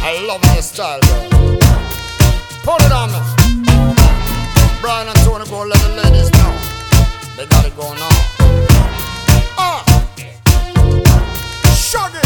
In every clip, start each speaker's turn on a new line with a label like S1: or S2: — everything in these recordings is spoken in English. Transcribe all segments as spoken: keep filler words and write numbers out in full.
S1: I love your style, girl. Put it on me. Brian and Tony, go let the ladies know. They got it going on. Ah, Shuggy.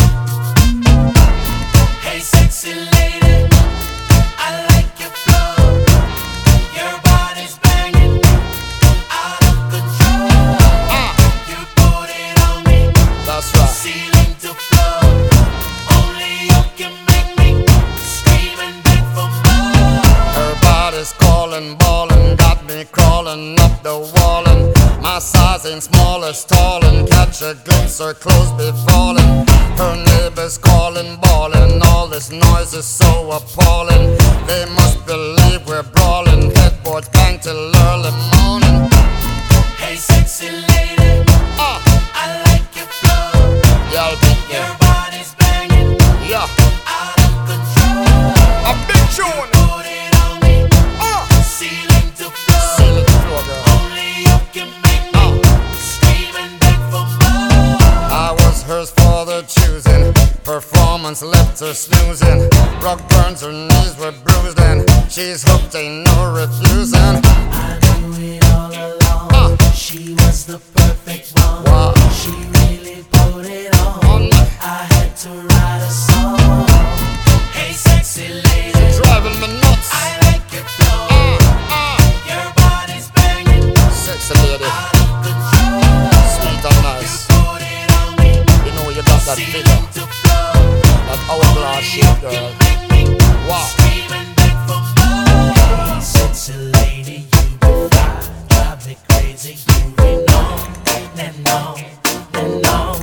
S2: Hey, sexy lady, I like your flow. Your body's banging, out of control.
S1: Ah,
S2: You put it on me,
S1: that's right.
S2: ceiling to floor. Only you can make me scream and beg for more.
S1: Her body's calling, ballin', got me crawling up the wall, and my size ain't small as tall, and catch a glimpse, her clothes be falling. Her neighbors calling, bawling, all this noise is so appalling. They must believe we're brawling, headboards bang till early morning.
S2: Hey, sexy lady,
S1: Ah,
S2: I like your flow.
S1: yeah, I think
S2: Your
S1: yeah,
S2: body's banging,
S1: yeah,
S2: out of control.
S1: a big tune.
S2: Put it on me,
S1: Ah,
S2: ceiling to floor.
S1: seal it floor, girl.
S2: Only you can make me scream and beg for more.
S1: I was hers for the choosing. Performance left her snoozing. Rock burns, her knees were bruised, and she's hooked, ain't no refusing.
S2: I knew it all along.
S1: Uh.
S2: She was the perfect one.
S1: Wow.
S2: She really put it on.
S1: On me.
S2: I had to write a song. Hey, sexy lady,
S1: Driving me nuts.
S2: I like your flow.
S1: Ah, ah.
S2: Your body's banging,
S1: Sexy lady,
S2: out of control.
S1: sweet and nice.
S2: Put it on me,
S1: You know you got that figure,
S2: ceiling to floor.
S1: that hourglass shape, girl.
S2: Make me
S1: Wow.
S2: scream and beg for more. Hey, sexy lady, you be fly, drive me crazy. You be on and on and on.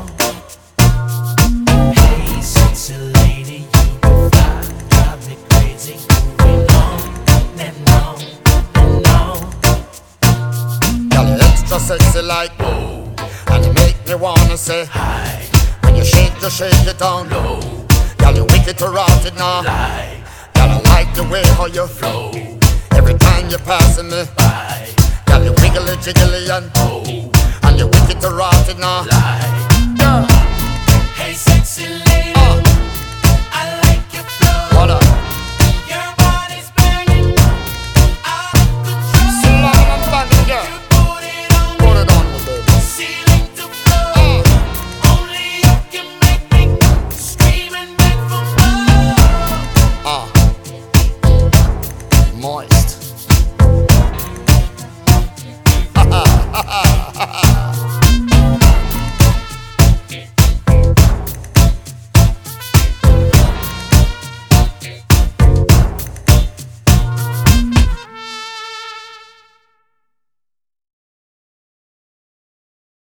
S2: Hey, sexy lady, you be fly, drive me crazy. You be on and on and on.
S1: Girl, you extra sexy like oh, and you make me wanna say
S2: High,
S1: when you shake, you shake it down low. Girl, you wicked to rotted now.
S2: high,
S1: Girl, I like the way how you flow. Every time you're passing me,
S2: high,
S1: girl, you wiggly jiggly and
S2: oh,
S1: and you wicked to rotted now.
S2: high.